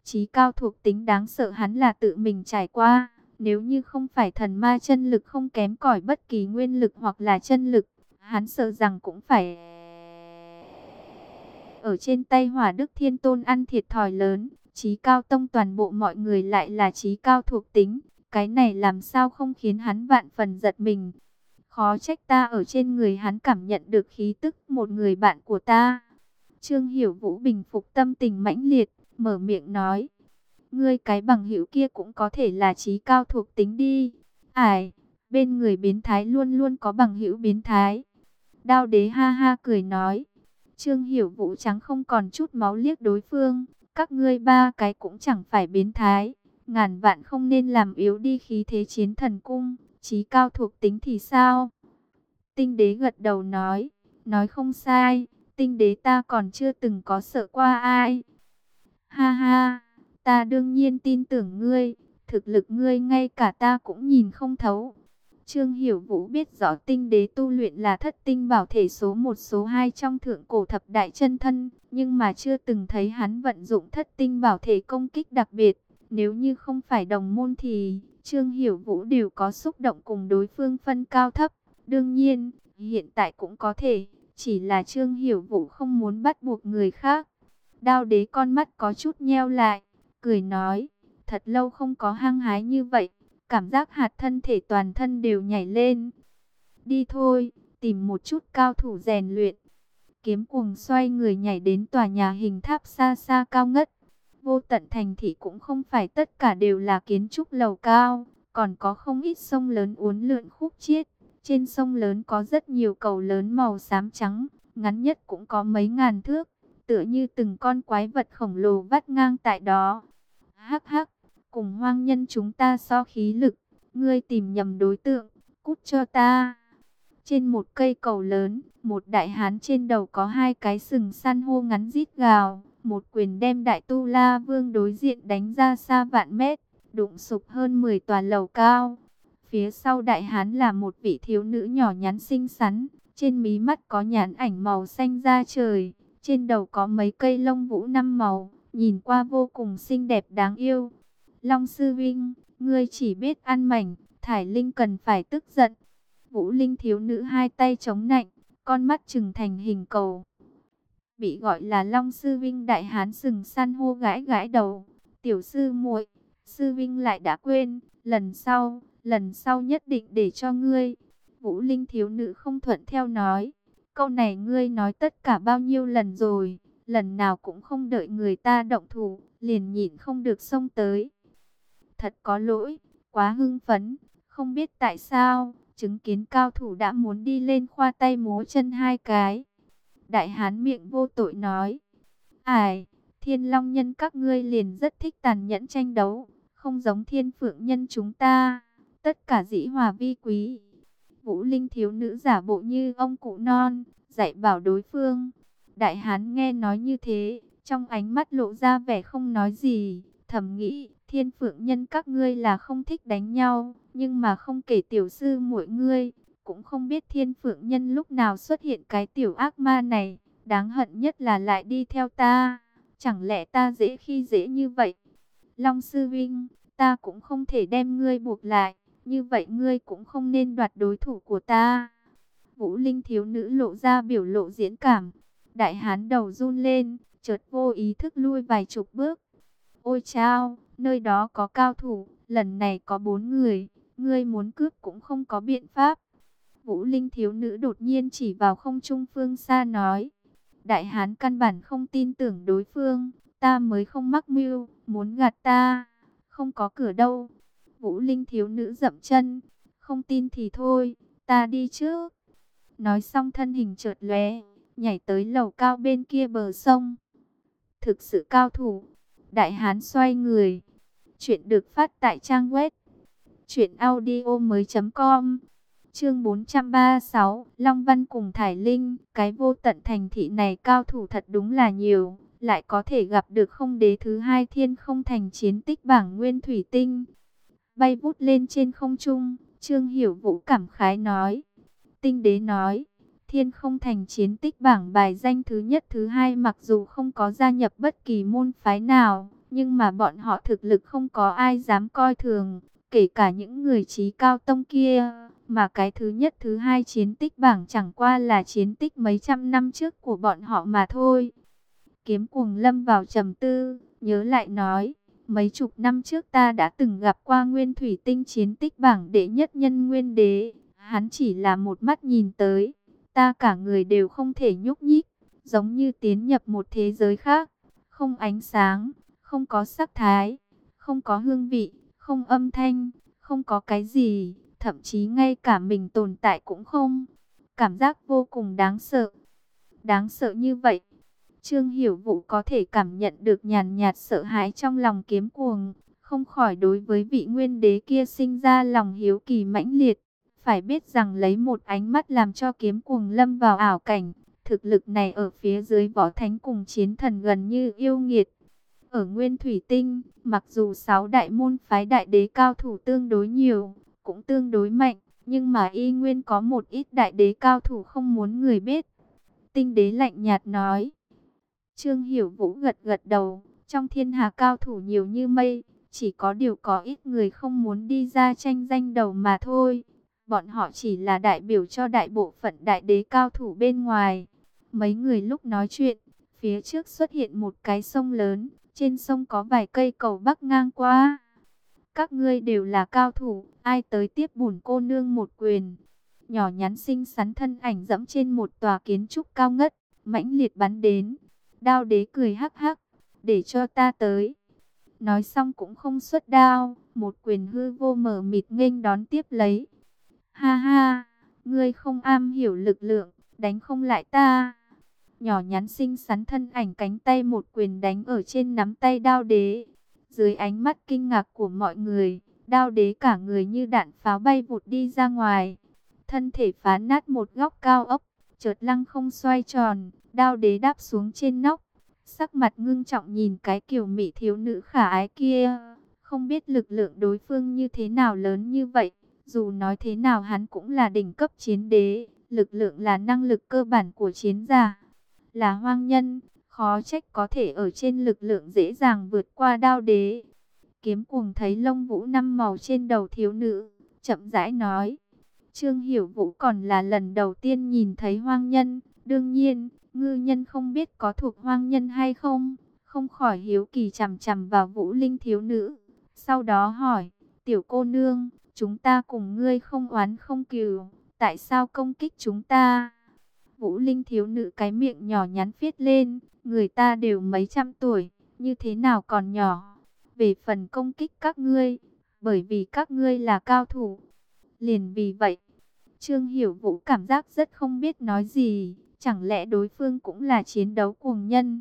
Chí cao thuộc tính đáng sợ hắn là tự mình trải qua. Nếu như không phải thần ma chân lực không kém cỏi bất kỳ nguyên lực hoặc là chân lực, hắn sợ rằng cũng phải ở trên tay Hỏa Đức Thiên Tôn ăn thiệt thòi lớn. Chí cao tông toàn bộ mọi người lại là chí cao thuộc tính, cái này làm sao không khiến hắn vạn phần giật mình. Khó trách ta ở trên người hắn cảm nhận được khí tức một người bạn của ta. Trương Hiểu Vũ bình phục tâm tình mãnh liệt, mở miệng nói: ngươi cái bằng hữu kia cũng có thể là chí cao thuộc tính đi. Ải, bên người biến thái luôn luôn có bằng hữu biến thái. Đao Đế ha ha cười nói. Trương Hiểu Vũ trắng không còn chút máu liếc đối phương. Các ngươi ba cái cũng chẳng phải biến thái. Ngàn vạn không nên làm yếu đi khí thế chiến thần cung. Chí cao thuộc tính thì sao? Tinh Đế gật đầu nói. Nói không sai. Tinh Đế ta còn chưa từng có sợ qua ai. Ha ha. Ta đương nhiên tin tưởng ngươi. Thực lực ngươi ngay cả ta cũng nhìn không thấu. Trương Hiểu Vũ biết rõ Tinh Đế tu luyện là thất tinh bảo thể số một số hai trong thượng cổ thập đại chân thân, nhưng mà chưa từng thấy hắn vận dụng thất tinh bảo thể công kích đặc biệt. Nếu như không phải đồng môn thì Trương Hiểu Vũ đều có xúc động cùng đối phương phân cao thấp. Đương nhiên, hiện tại cũng có thể, chỉ là Trương Hiểu Vũ không muốn bắt buộc người khác. Đao Đế con mắt có chút nheo lại, cười nói, thật lâu không có hăng hái như vậy. Cảm giác hạt thân thể toàn thân đều nhảy lên. Đi thôi, tìm một chút cao thủ rèn luyện. Kiếm cuồng xoay người nhảy đến tòa nhà hình tháp xa xa cao ngất. Vô tận thành thị cũng không phải tất cả đều là kiến trúc lầu cao. Còn có không ít sông lớn uốn lượn khúc chiết. Trên sông lớn có rất nhiều cầu lớn màu xám trắng. Ngắn nhất cũng có mấy ngàn thước. Tựa như từng con quái vật khổng lồ vắt ngang tại đó. Hắc hắc. Cùng hoang nhân chúng ta so khí lực, ngươi tìm nhầm đối tượng, cút cho ta. Trên một cây cầu lớn, một đại hán trên đầu có hai cái sừng san hô ngắn rít gào, một quyền đem đại tu la vương đối diện đánh ra xa vạn mét, đụng sụp hơn mười tòa lầu cao. Phía sau đại hán là một vị thiếu nữ nhỏ nhắn xinh xắn, trên mí mắt có nhãn ảnh màu xanh da trời, trên đầu có mấy cây lông vũ năm màu, nhìn qua vô cùng xinh đẹp đáng yêu. Long sư vinh, ngươi chỉ biết ăn mảnh, Thải Linh cần phải tức giận. Vũ Linh thiếu nữ hai tay chống nạnh, con mắt trừng thành hình cầu. Bị gọi là Long sư vinh đại hán sừng san hô gãi gãi đầu. Tiểu sư muội, sư vinh lại đã quên, lần sau, lần sau nhất định để cho ngươi. Vũ Linh thiếu nữ không thuận theo nói, câu này ngươi nói tất cả bao nhiêu lần rồi, lần nào cũng không đợi người ta động thủ, liền nhịn không được xông tới. Thật có lỗi, quá hưng phấn, không biết tại sao, chứng kiến cao thủ đã muốn đi lên khoa tay múa chân hai cái. Đại hán miệng vô tội nói, ải, Thiên Long nhân các ngươi liền rất thích tàn nhẫn tranh đấu, không giống Thiên Phượng nhân chúng ta, tất cả dĩ hòa vi quý. Vũ Linh thiếu nữ giả bộ như ông cụ non, dạy bảo đối phương. Đại hán nghe nói như thế, trong ánh mắt lộ ra vẻ không nói gì, thầm nghĩ, Thiên Phượng nhân các ngươi là không thích đánh nhau, nhưng mà không kể tiểu sư muội ngươi, cũng không biết Thiên Phượng nhân lúc nào xuất hiện cái tiểu ác ma này, đáng hận nhất là lại đi theo ta, chẳng lẽ ta dễ khi dễ như vậy? Long sư vinh, ta cũng không thể đem ngươi buộc lại, như vậy ngươi cũng không nên đoạt đối thủ của ta. Vũ Linh thiếu nữ lộ ra biểu lộ diễn cảm, đại hán đầu run lên, chợt vô ý thức lui vài chục bước. Ôi chao, nơi đó có cao thủ, lần này có bốn người, ngươi muốn cướp cũng không có biện pháp. Vũ Linh thiếu nữ đột nhiên chỉ vào không trung phương xa nói. Đại hán căn bản không tin tưởng đối phương, ta mới không mắc mưu, muốn gạt ta, không có cửa đâu. Vũ Linh thiếu nữ dậm chân, không tin thì thôi, ta đi trước. Nói xong thân hình chợt lóe, nhảy tới lầu cao bên kia bờ sông. Thực sự cao thủ. Đại hán xoay người. Chuyện được phát tại trang web truyện audio mới com. Chương bốn trăm ba mươi sáu, Long Văn cùng Thải Linh, cái vô tận thành thị này cao thủ thật đúng là nhiều, lại có thể gặp được không đế thứ hai thiên không thành chiến tích bảng nguyên thủy tinh. Bay vút lên trên không trung, Trương Hiểu Vũ cảm khái nói. Tinh đế nói, thiên không thành chiến tích bảng bài danh thứ nhất thứ hai mặc dù không có gia nhập bất kỳ môn phái nào, nhưng mà bọn họ thực lực không có ai dám coi thường, kể cả những người trí cao tông kia. Mà cái thứ nhất thứ hai chiến tích bảng chẳng qua là chiến tích mấy trăm năm trước của bọn họ mà thôi. Kiếm Cuồng lâm vào trầm tư, nhớ lại nói, mấy chục năm trước ta đã từng gặp qua Nguyên Thủy Tinh chiến tích bảng đệ nhất nhân Nguyên Đế. Hắn chỉ là một mắt nhìn tới, ta cả người đều không thể nhúc nhích, giống như tiến nhập một thế giới khác, không ánh sáng, không có sắc thái, không có hương vị, không âm thanh, không có cái gì, thậm chí ngay cả mình tồn tại cũng không. Cảm giác vô cùng đáng sợ. Đáng sợ như vậy. Trương Hiểu Vũ có thể cảm nhận được nhàn nhạt sợ hãi trong lòng Kiếm Cuồng, không khỏi đối với vị Nguyên Đế kia sinh ra lòng hiếu kỳ mãnh liệt. Phải biết rằng lấy một ánh mắt làm cho Kiếm Cuồng lâm vào ảo cảnh, thực lực này ở phía dưới võ thánh cùng chiến thần gần như yêu nghiệt. Ở Nguyên Thủy Tinh, mặc dù sáu đại môn phái đại đế cao thủ tương đối nhiều, cũng tương đối mạnh, nhưng mà y nguyên có một ít đại đế cao thủ không muốn người biết. Tinh đế lạnh nhạt nói. Trương Hiểu Vũ gật gật đầu, trong thiên hà cao thủ nhiều như mây, chỉ có điều có ít người không muốn đi ra tranh danh đầu mà thôi. Bọn họ chỉ là đại biểu cho đại bộ phận đại đế cao thủ bên ngoài. Mấy người lúc nói chuyện, phía trước xuất hiện một cái sông lớn, trên sông có vài cây cầu bắc ngang qua. Các ngươi đều là cao thủ, ai tới tiếp bổn cô nương một quyền. Nhỏ nhắn xinh xắn thân ảnh dẫm trên một tòa kiến trúc cao ngất, mãnh liệt bắn đến. Đao đế cười hắc hắc, để cho ta tới. Nói xong cũng không xuất đao, một quyền hư vô mở mịt nghênh đón tiếp lấy. Ha ha, ngươi không am hiểu lực lượng, đánh không lại ta. Nhỏ nhắn xinh xắn thân ảnh cánh tay một quyền đánh ở trên nắm tay đao đế. Dưới ánh mắt kinh ngạc của mọi người, đao đế cả người như đạn pháo bay vụt đi ra ngoài. Thân thể phá nát một góc cao ốc, chợt lăng không xoay tròn, đao đế đáp xuống trên nóc. Sắc mặt ngưng trọng nhìn cái kiều mỹ thiếu nữ khả ái kia, không biết lực lượng đối phương như thế nào lớn như vậy. Dù nói thế nào hắn cũng là đỉnh cấp chiến đế, lực lượng là năng lực cơ bản của chiến giả. Là hoang nhân, khó trách có thể ở trên lực lượng dễ dàng vượt qua đao đế. Kiếm Cuồng thấy lông vũ năm màu trên đầu thiếu nữ, chậm rãi nói. Trương Hiểu Vũ còn là lần đầu tiên nhìn thấy hoang nhân, đương nhiên, ngư nhân không biết có thuộc hoang nhân hay không, không khỏi hiếu kỳ chằm chằm vào Vũ Linh thiếu nữ. Sau đó hỏi, tiểu cô nương, chúng ta cùng ngươi không oán không cừu, tại sao công kích chúng ta? Vũ Linh thiếu nữ cái miệng nhỏ nhắn viết lên, người ta đều mấy trăm tuổi, như thế nào còn nhỏ? Về phần công kích các ngươi, bởi vì các ngươi là cao thủ. Liền vì vậy, Trương Hiểu Vũ cảm giác rất không biết nói gì, chẳng lẽ đối phương cũng là chiến đấu cuồng nhân?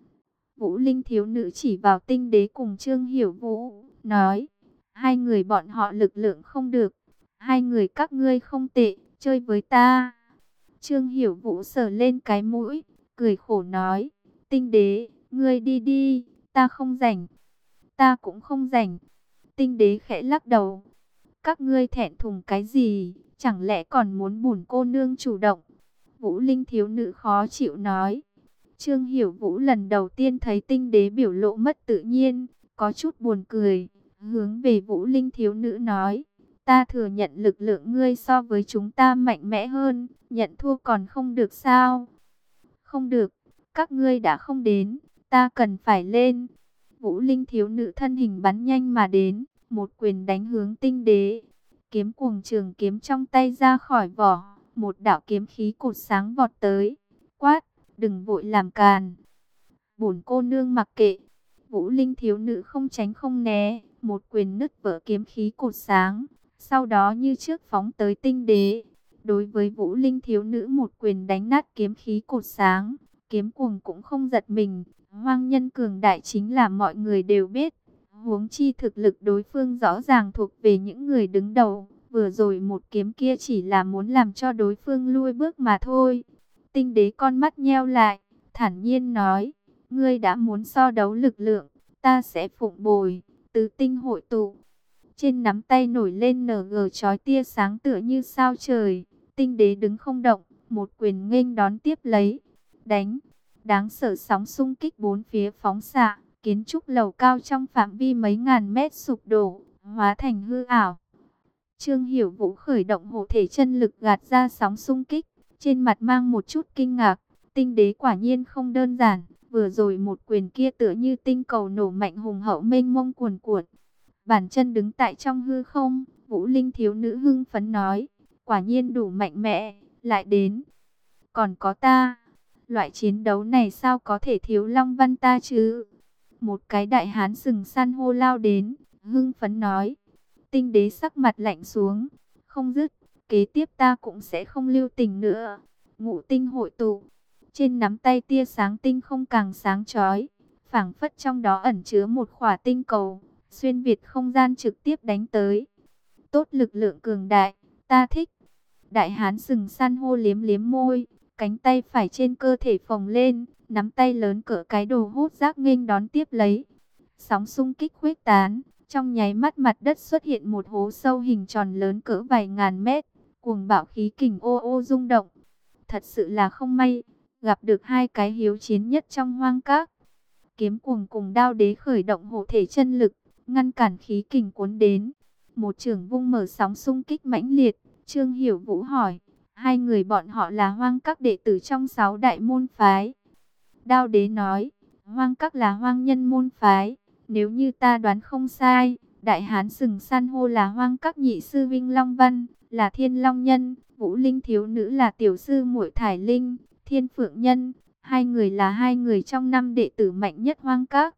Vũ Linh thiếu nữ chỉ vào Tinh đế cùng Trương Hiểu Vũ, nói, hai người bọn họ lực lượng không được, hai người các ngươi không tệ, chơi với ta. Trương Hiểu Vũ sờ lên cái mũi, cười khổ nói, Tinh đế, ngươi đi đi, ta không rảnh. Ta cũng không rảnh. Tinh đế khẽ lắc đầu. Các ngươi thẹn thùng cái gì, chẳng lẽ còn muốn bổn cô nương chủ động? Vũ Linh thiếu nữ khó chịu nói. Trương Hiểu Vũ lần đầu tiên thấy Tinh đế biểu lộ mất tự nhiên, có chút buồn cười, hướng về Vũ Linh thiếu nữ nói, ta thừa nhận lực lượng ngươi so với chúng ta mạnh mẽ hơn, nhận thua còn không được sao? Không được, các ngươi đã không đến, ta cần phải lên. Vũ Linh thiếu nữ thân hình bắn nhanh mà đến, một quyền đánh hướng Tinh đế. Kiếm Cuồng trường kiếm trong tay ra khỏi vỏ, một đạo kiếm khí cột sáng vọt tới, quát, đừng vội làm càn. Bổn cô nương mặc kệ. Vũ Linh thiếu nữ không tránh không né, một quyền nứt vỡ kiếm khí cột sáng, sau đó như trước phóng tới Tinh đế. Đối với Vũ Linh thiếu nữ một quyền đánh nát kiếm khí cột sáng, Kiếm Cuồng cũng không giật mình. Hoang nhân cường đại chính là mọi người đều biết. Huống chi thực lực đối phương rõ ràng thuộc về những người đứng đầu. Vừa rồi một kiếm kia chỉ là muốn làm cho đối phương lui bước mà thôi. Tinh đế con mắt nheo lại, thản nhiên nói, ngươi đã muốn so đấu lực lượng, ta sẽ phụng bồi. Tứ tinh hội tụ, trên nắm tay nổi lên nở gờ chói tia sáng tựa như sao trời. Tinh đế đứng không động, một quyền nghênh đón tiếp lấy, đánh. Đáng sợ sóng xung kích bốn phía phóng xạ, Kiến trúc lầu cao trong phạm vi mấy ngàn mét sụp đổ, hóa thành hư ảo. Trương Hiểu Vũ khởi động hộ thể chân lực gạt ra sóng xung kích, trên mặt mang một chút kinh ngạc. Tinh đế quả nhiên không đơn giản, vừa rồi một quyền kia tựa như tinh cầu nổ mạnh hùng hậu mênh mông cuồn cuộn. Bản chân đứng tại trong hư không, Vũ Linh thiếu nữ hưng phấn nói, quả nhiên đủ mạnh mẽ, lại đến. Còn có ta, loại chiến đấu này sao có thể thiếu Long Văn ta chứ? Một cái đại hán sừng san hô lao đến, hưng phấn nói. Tinh đế sắc mặt lạnh xuống, không dứt, kế tiếp ta cũng sẽ không lưu tình nữa. Ngũ tinh hội tụ, trên nắm tay tia sáng tinh không càng sáng chói, phảng phất trong đó ẩn chứa một khỏa tinh cầu, xuyên việt không gian trực tiếp đánh tới. Tốt, lực lượng cường đại, ta thích. Đại hán sừng san hô liếm liếm môi, cánh tay phải trên cơ thể phồng lên, nắm tay lớn cỡ cái đồ hút rác nghênh đón tiếp lấy. Sóng xung kích khuếch tán, trong nháy mắt mặt đất xuất hiện một hố sâu hình tròn lớn cỡ vài ngàn mét, cuồng bạo khí kình ô ô rung động. Thật sự là không may, gặp được hai cái hiếu chiến nhất trong hoang các. Kiếm cuồng cùng đao đế khởi động hộ thể chân lực, ngăn cản khí kình cuốn đến. Một trường vung mở sóng xung kích mãnh liệt. Trương Hiểu Vũ hỏi, hai người bọn họ là hoang các đệ tử trong sáu đại môn phái. Đao đế nói, hoang các là hoang nhân môn phái. Nếu như ta đoán không sai, đại hán sừng san hô là hoang các nhị sư Vinh Long Văn, là thiên long nhân. Vũ Linh thiếu nữ là tiểu sư muội Thải Linh, thiên phượng nhân. Hai người là hai người trong năm đệ tử mạnh nhất hoang các.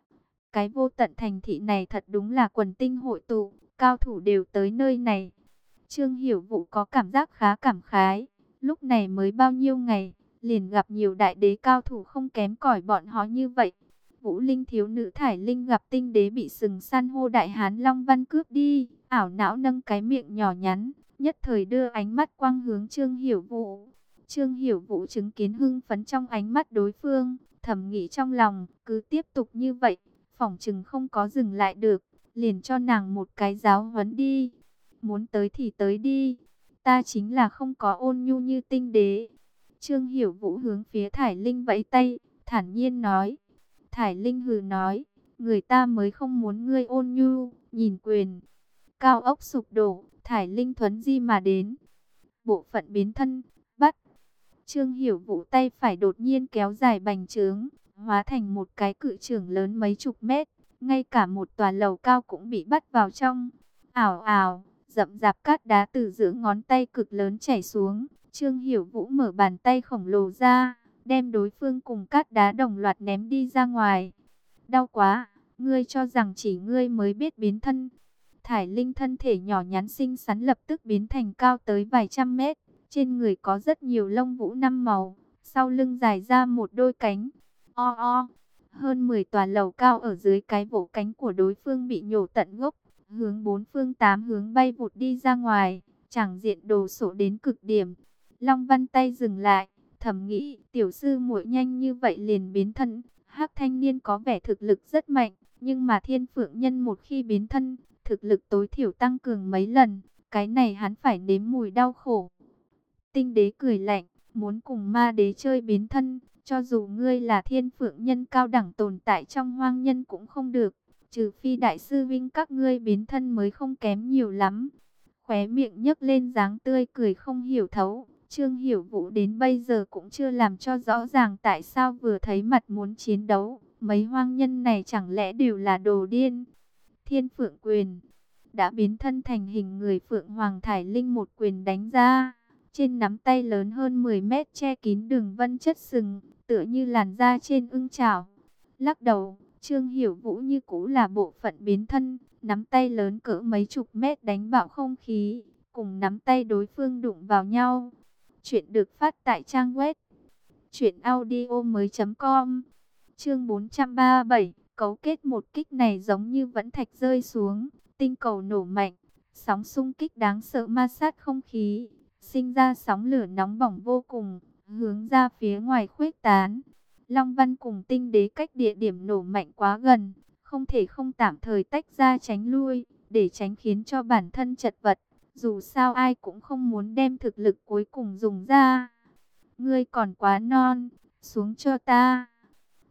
Cái vô tận thành thị này thật đúng là quần tinh hội tụ, cao thủ đều tới nơi này. Trương Hiểu Vũ có cảm giác khá cảm khái, lúc này mới bao nhiêu ngày, liền gặp nhiều đại đế cao thủ không kém cỏi bọn họ như vậy. Vũ Linh thiếu nữ Thải Linh gặp tinh đế bị sừng san hô đại hán Long Văn cướp đi, ảo não nâng cái miệng nhỏ nhắn, nhất thời đưa ánh mắt quang hướng Trương Hiểu Vũ. Trương Hiểu Vũ chứng kiến hưng phấn trong ánh mắt đối phương, thầm nghĩ trong lòng, cứ tiếp tục như vậy, phỏng chừng không có dừng lại được, liền cho nàng một cái giáo huấn đi. Muốn tới thì tới đi, ta chính là không có ôn nhu như tinh đế. Trương Hiểu Vũ hướng phía Thải Linh vẫy tay, thản nhiên nói. Thải Linh hừ nói, người ta mới không muốn ngươi ôn nhu, nhìn quyền. Cao ốc sụp đổ, Thải Linh thuấn di mà đến. Bộ phận biến thân, bắt. Trương Hiểu Vũ tay phải đột nhiên kéo dài bành trướng, hóa thành một cái cự trưởng lớn mấy chục mét. Ngay cả một tòa lầu cao cũng bị bắt vào trong. Ảo ảo, rậm rạp cát đá từ giữa ngón tay cực lớn chảy xuống. Trương Hiểu Vũ mở bàn tay khổng lồ ra, đem đối phương cùng cát đá đồng loạt ném đi ra ngoài. Đau quá, ngươi cho rằng chỉ ngươi mới biết biến thân. Thải Linh thân thể nhỏ nhắn xinh xắn lập tức biến thành cao tới vài trăm mét. Trên người có rất nhiều lông vũ năm màu, sau lưng dài ra một đôi cánh. O o, hơn mười tòa lầu cao ở dưới cái vỗ cánh của đối phương bị nhổ tận gốc, hướng bốn phương tám hướng bay vụt đi ra ngoài, chẳng diện đồ sộ đến cực điểm. Long Văn tay dừng lại, thầm nghĩ, tiểu sư muội nhanh như vậy liền biến thân. Hắc thanh niên có vẻ thực lực rất mạnh, nhưng mà thiên phượng nhân một khi biến thân, thực lực tối thiểu tăng cường mấy lần, cái này hắn phải nếm mùi đau khổ. Tinh đế cười lạnh, muốn cùng ma đế chơi biến thân, cho dù ngươi là thiên phượng nhân cao đẳng tồn tại trong hoang nhân cũng không được, trừ phi đại sư Vinh các ngươi biến thân mới không kém nhiều lắm. Khóe miệng nhấc lên dáng tươi cười không hiểu thấu. Trương Hiểu Vũ đến bây giờ cũng chưa làm cho rõ ràng tại sao vừa thấy mặt muốn chiến đấu. Mấy hoang nhân này chẳng lẽ đều là đồ điên. Thiên Phượng Quyền đã biến thân thành hình người Phượng Hoàng Thải Linh một quyền đánh ra. Trên nắm tay lớn hơn mười mét che kín đường vân chất sừng, tựa như làn da trên ưng chảo. Lắc đầu, Trương Hiểu Vũ như cũ là bộ phận biến thân, nắm tay lớn cỡ mấy chục mét đánh bạo không khí, cùng nắm tay đối phương đụng vào nhau. Chuyện được phát tại trang web truyện audio mới chấm com. Chương bốn trăm ba mươi bảy, cấu kết một kích này giống như vẫn thạch rơi xuống, tinh cầu nổ mạnh, sóng xung kích đáng sợ ma sát không khí, sinh ra sóng lửa nóng bỏng vô cùng, hướng ra phía ngoài khuếch tán. Long Văn cùng tinh đế cách địa điểm nổ mạnh quá gần, không thể không tạm thời tách ra tránh lui, để tránh khiến cho bản thân chật vật. Dù sao ai cũng không muốn đem thực lực cuối cùng dùng ra. Ngươi còn quá non, xuống cho ta.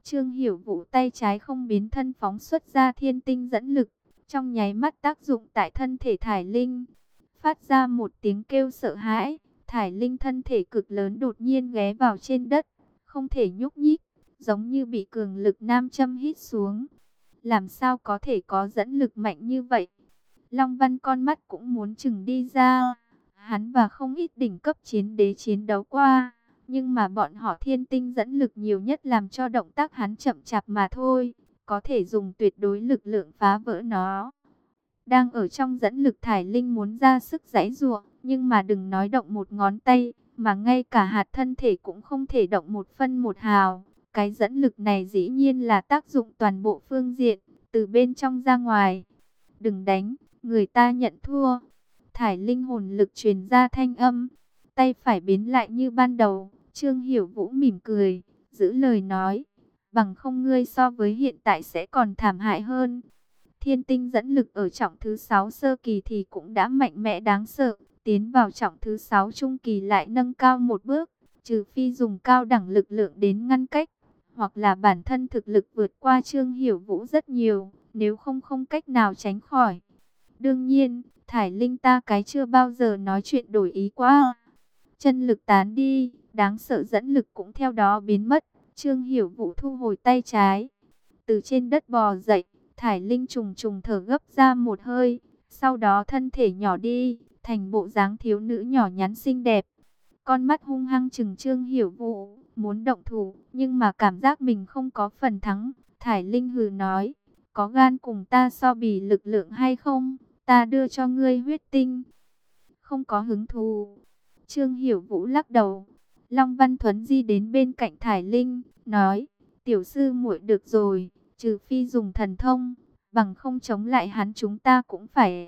Trương Hiểu Vũ tay trái không biến thân phóng xuất ra thiên tinh dẫn lực, trong nháy mắt tác dụng tại thân thể Thải Linh. Phát ra một tiếng kêu sợ hãi, Thải Linh thân thể cực lớn đột nhiên ghé vào trên đất, không thể nhúc nhích, giống như bị cường lực nam châm hít xuống. Làm sao có thể có dẫn lực mạnh như vậy? Long Văn con mắt cũng muốn chừng đi ra. Hắn và không ít đỉnh cấp chiến đế chiến đấu qua, nhưng mà bọn họ thiên tinh dẫn lực nhiều nhất làm cho động tác hắn chậm chạp mà thôi, có thể dùng tuyệt đối lực lượng phá vỡ nó. Đang ở trong dẫn lực, Thải Linh muốn ra sức giãy giụa, nhưng mà đừng nói động một ngón tay, mà ngay cả hạt thân thể cũng không thể động một phân một hào. Cái dẫn lực này dĩ nhiên là tác dụng toàn bộ phương diện, từ bên trong ra ngoài. Đừng đánh, người ta nhận thua. Thải Linh hồn lực truyền ra thanh âm, tay phải biến lại như ban đầu. Trương Hiểu Vũ mỉm cười, giữ lời nói, bằng không ngươi so với hiện tại sẽ còn thảm hại hơn. Thiên tinh dẫn lực ở trọng thứ sáu sơ kỳ thì cũng đã mạnh mẽ đáng sợ, tiến vào trọng thứ sáu trung kỳ lại nâng cao một bước, trừ phi dùng cao đẳng lực lượng đến ngăn cách, hoặc là bản thân thực lực vượt qua Trương Hiểu Vũ rất nhiều, nếu không không cách nào tránh khỏi. Đương nhiên, Thải Linh ta cái chưa bao giờ nói chuyện đổi ý quá. Chân lực tán đi, đáng sợ dẫn lực cũng theo đó biến mất. Trương Hiểu Vũ thu hồi tay trái, từ trên đất bò dậy. Thải Linh trùng trùng thở gấp ra một hơi, sau đó thân thể nhỏ đi, thành bộ dáng thiếu nữ nhỏ nhắn xinh đẹp. Con mắt hung hăng trừng Trương Hiểu Vũ, muốn động thủ, nhưng mà cảm giác mình không có phần thắng. Thải Linh hừ nói, có gan cùng ta so bì lực lượng hay không? Ta đưa cho ngươi huyết tinh. Không có hứng thú. Trương Hiểu Vũ lắc đầu. Long Văn Thuấn di đến bên cạnh Thải Linh, nói, tiểu sư muội được rồi, trừ phi dùng thần thông, bằng không chống lại hắn chúng ta cũng phải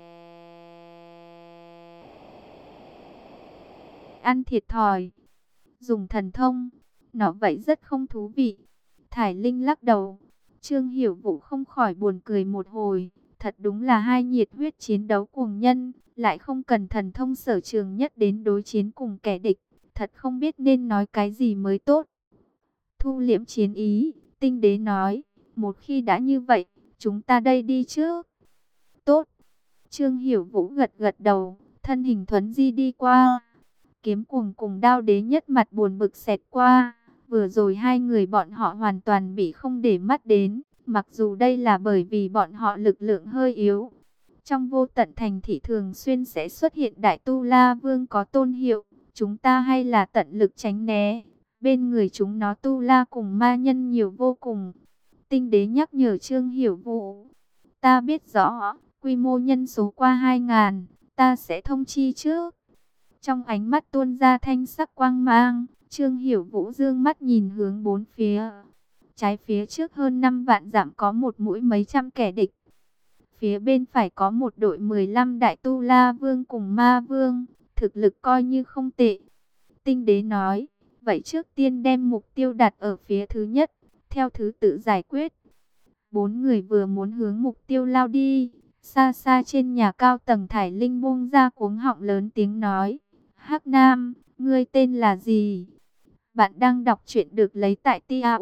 ăn thiệt thòi. Dùng thần thông, nó vậy rất không thú vị. Thải Linh lắc đầu. Trương Hiểu Vũ không khỏi buồn cười một hồi. Thật đúng là hai nhiệt huyết chiến đấu cuồng nhân, lại không cần thần thông sở trường nhất đến đối chiến cùng kẻ địch. Thật không biết nên nói cái gì mới tốt. Thu liễm chiến ý, tinh đế nói, một khi đã như vậy, chúng ta đây đi trước. Tốt. Trương Hiểu Vũ gật gật đầu, thân hình thuấn di đi qua. Kiếm cuồng cùng đao đế nhất mặt buồn bực xẹt qua. Vừa rồi hai người bọn họ hoàn toàn bị không để mắt đến, mặc dù đây là bởi vì bọn họ lực lượng hơi yếu. Trong vô tận thành thị thường xuyên sẽ xuất hiện Đại Tu La Vương có tôn hiệu, chúng ta hay là tận lực tránh né. Bên người chúng nó Tu La cùng ma nhân nhiều vô cùng. Tinh đế nhắc nhở Trương Hiểu Vũ. Ta biết rõ, quy mô nhân số qua hai ngàn, ta sẽ thông chi trước. Trong ánh mắt tuôn ra thanh sắc quang mang, Trương Hiểu Vũ dương mắt nhìn hướng bốn phía. Trái phía trước hơn năm vạn dặm có một mũi mấy trăm kẻ địch. Phía bên phải có một đội mười lăm Đại Tu La Vương cùng Ma Vương, thực lực coi như không tệ. Tinh đế nói, vậy trước tiên đem mục tiêu đặt ở phía thứ nhất, theo thứ tự giải quyết. Bốn người vừa muốn hướng mục tiêu lao đi, xa xa trên nhà cao tầng Thải Linh buông ra cuống họng lớn tiếng nói, Hắc Nam, ngươi tên là gì? Bạn đang đọc truyện được lấy tại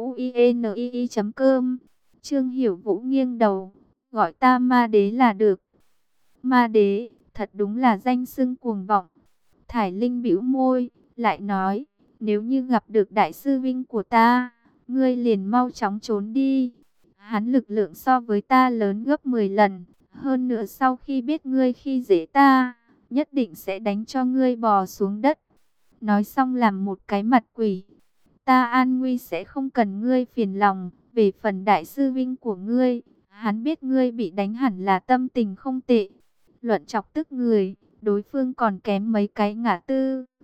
tauinii chấm com. Trương Hiểu Vũ nghiêng đầu, gọi ta Ma Đế là được. Ma Đế, thật đúng là danh xưng cuồng vọng. Thải Linh bĩu môi, lại nói, nếu như gặp được đại sư vinh của ta, ngươi liền mau chóng trốn đi. Hắn lực lượng so với ta lớn gấp mười lần, hơn nữa sau khi biết ngươi khi dễ ta, nhất định sẽ đánh cho ngươi bò xuống đất. Nói xong làm một cái mặt quỷ. Ta an nguy sẽ không cần ngươi phiền lòng. Về phần đại sư vinh của ngươi, hắn biết ngươi bị đánh hẳn là tâm tình không tệ. Luận chọc tức người, đối phương còn kém mấy cái ngã tư.